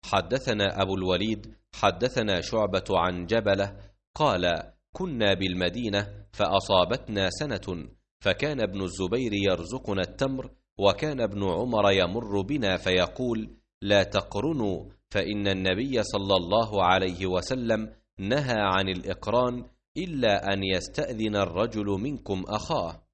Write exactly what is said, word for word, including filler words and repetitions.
حدثنا أبو الوليد حدثنا شعبة عن جبلة قال: كنا بالمدينة فأصابتنا سنة، فكان ابن الزبير يرزقنا التمر، وكان ابن عمر يمر بنا فيقول: لا تقرنوا، فإن النبي صلى الله عليه وسلم نهى عن الإقران إلا أن يستأذن الرجل منكم أخاه.